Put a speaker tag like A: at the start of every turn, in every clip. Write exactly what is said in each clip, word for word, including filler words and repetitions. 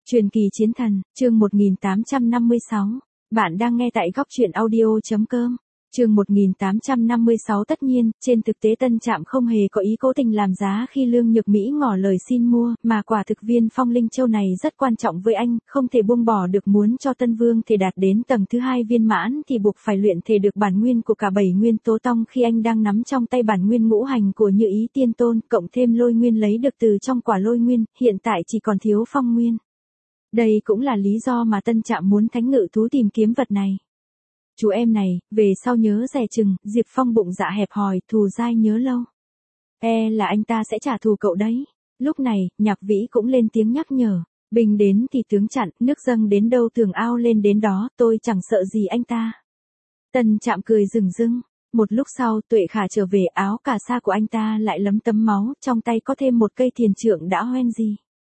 A: Truyền kỳ chiến thần, chương một nghìn tám trăm năm mươi sáu. Bạn đang nghe tại góc truyện audio.com. Chương một nghìn tám trăm năm mươi sáu. Tất nhiên, trên thực tế Tân Trạm không hề có ý cố tình làm giá khi Lương Nhược Mỹ ngỏ lời xin mua, mà quả thực viên Phong Linh Châu này rất quan trọng với anh, không thể buông bỏ được. Muốn cho Tân Vương thể đạt đến tầng thứ hai viên mãn thì buộc phải luyện thể được bản nguyên của cả bảy nguyên tố tông. Khi anh đang nắm trong tay bản nguyên ngũ hành của Như Ý Tiên Tôn, cộng thêm lôi nguyên lấy được từ trong quả lôi nguyên, hiện tại chỉ còn thiếu phong nguyên. Đây cũng là lý do mà Tân Trạm muốn Thánh Ngự Thú tìm kiếm vật này. Chú em này, về sau nhớ dè chừng. Diệp Phong bụng dạ hẹp hòi, thù dai nhớ lâu. E là anh ta sẽ trả thù cậu đấy. Lúc này, Nhạc Vĩ cũng lên tiếng nhắc nhở. Bình đến thì tướng chặn, nước dâng đến đâu tường ao lên đến đó, tôi chẳng sợ gì anh ta. Tân Trạm cười rừng rưng. Một lúc sau, Tuệ Khả trở về, áo cà sa của anh ta lại lấm tấm máu, trong tay có thêm một cây thiền trượng đã hoen gì.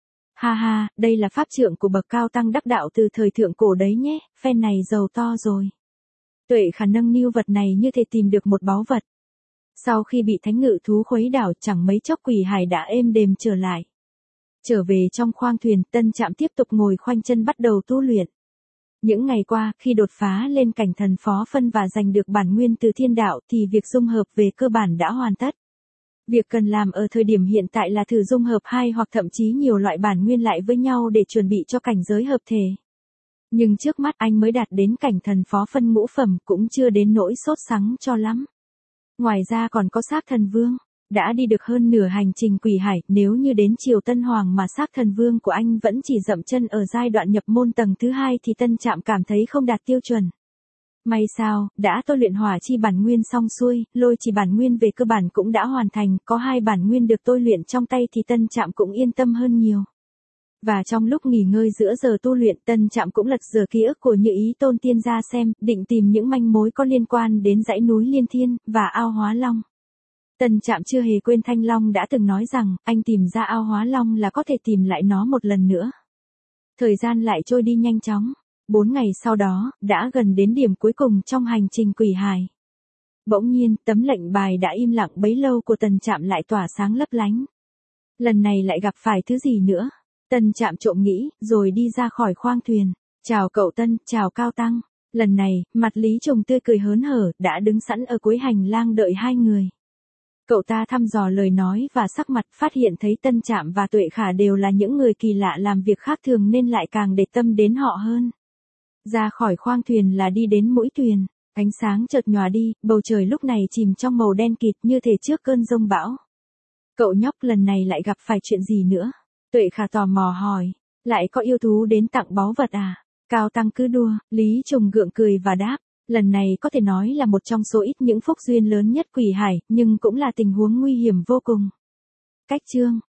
A: Ha ha, đây là pháp trượng của bậc cao tăng đắc đạo từ thời thượng cổ đấy nhé, phen này giàu to rồi. Tuệ Khả nâng niu vật này như thể tìm được một báu vật. Sau khi bị Thánh Ngự Thú khuấy đảo, chẳng mấy chốc Quỷ Hải đã êm đềm trở lại. Trở về trong khoang thuyền, Tân Trạm tiếp tục ngồi khoanh chân bắt đầu tu luyện. Những ngày qua, khi đột phá lên cảnh thần phó phân và giành được bản nguyên từ thiên đạo thì việc dung hợp về cơ bản đã hoàn tất. Việc cần làm ở thời điểm hiện tại là thử dung hợp hai hoặc thậm chí nhiều loại bản nguyên lại với nhau để chuẩn bị cho cảnh giới hợp thể. Nhưng trước mắt anh mới đạt đến cảnh thần phó phân ngũ phẩm, cũng chưa đến nỗi sốt sắng cho lắm. Ngoài ra còn có Xác Thần Vương, đã đi được hơn nửa hành trình Quỷ Hải, nếu như đến Triều Tân Hoàng mà Xác Thần Vương của anh vẫn chỉ dậm chân ở giai đoạn nhập môn tầng thứ hai thì Tân Trạm cảm thấy không đạt tiêu chuẩn. May sao, đã tôi luyện hỏa chi bản nguyên xong xuôi, lôi chỉ bản nguyên về cơ bản cũng đã hoàn thành, có hai bản nguyên được tôi luyện trong tay thì Tân Trạm cũng yên tâm hơn nhiều. Và trong lúc nghỉ ngơi giữa giờ tu luyện, Tân Trạm cũng lật dở ký ức của Như Ý Tôn Tiên ra xem, định tìm những manh mối có liên quan đến dãy núi Liên Thiên, và ao Hóa Long. Tân Trạm chưa hề quên Thanh Long đã từng nói rằng, anh tìm ra ao Hóa Long là có thể tìm lại nó một lần nữa. Thời gian lại trôi đi nhanh chóng. Bốn ngày sau đó, đã gần đến điểm cuối cùng trong hành trình Quỷ Hải. Bỗng nhiên, tấm lệnh bài đã im lặng bấy lâu của Tân Trạm lại tỏa sáng lấp lánh. Lần này lại gặp phải thứ gì nữa? Tân Trạm trộm nghĩ, rồi đi ra khỏi khoang thuyền. Chào cậu Tân, chào Cao Tăng. Lần này, mặt Lý Trùng tươi cười hớn hở, đã đứng sẵn ở cuối hành lang đợi hai người. Cậu ta thăm dò lời nói và sắc mặt, phát hiện thấy Tân Trạm và Tuệ Khả đều là những người kỳ lạ làm việc khác thường nên lại càng để tâm đến họ hơn. Ra khỏi khoang thuyền là đi đến mũi thuyền, ánh sáng chợt nhòa đi, bầu trời lúc này chìm trong màu đen kịt như thể trước cơn giông bão. Cậu nhóc lần này lại gặp phải chuyện gì nữa? Tuệ Khả tò mò hỏi, lại có yêu thú đến tặng báu vật à? Cao Tăng cứ đùa, Lý Trùng gượng cười và đáp, lần này có thể nói là một trong số ít những phúc duyên lớn nhất Quỷ Hải, nhưng cũng là tình huống nguy hiểm vô cùng. Cách chương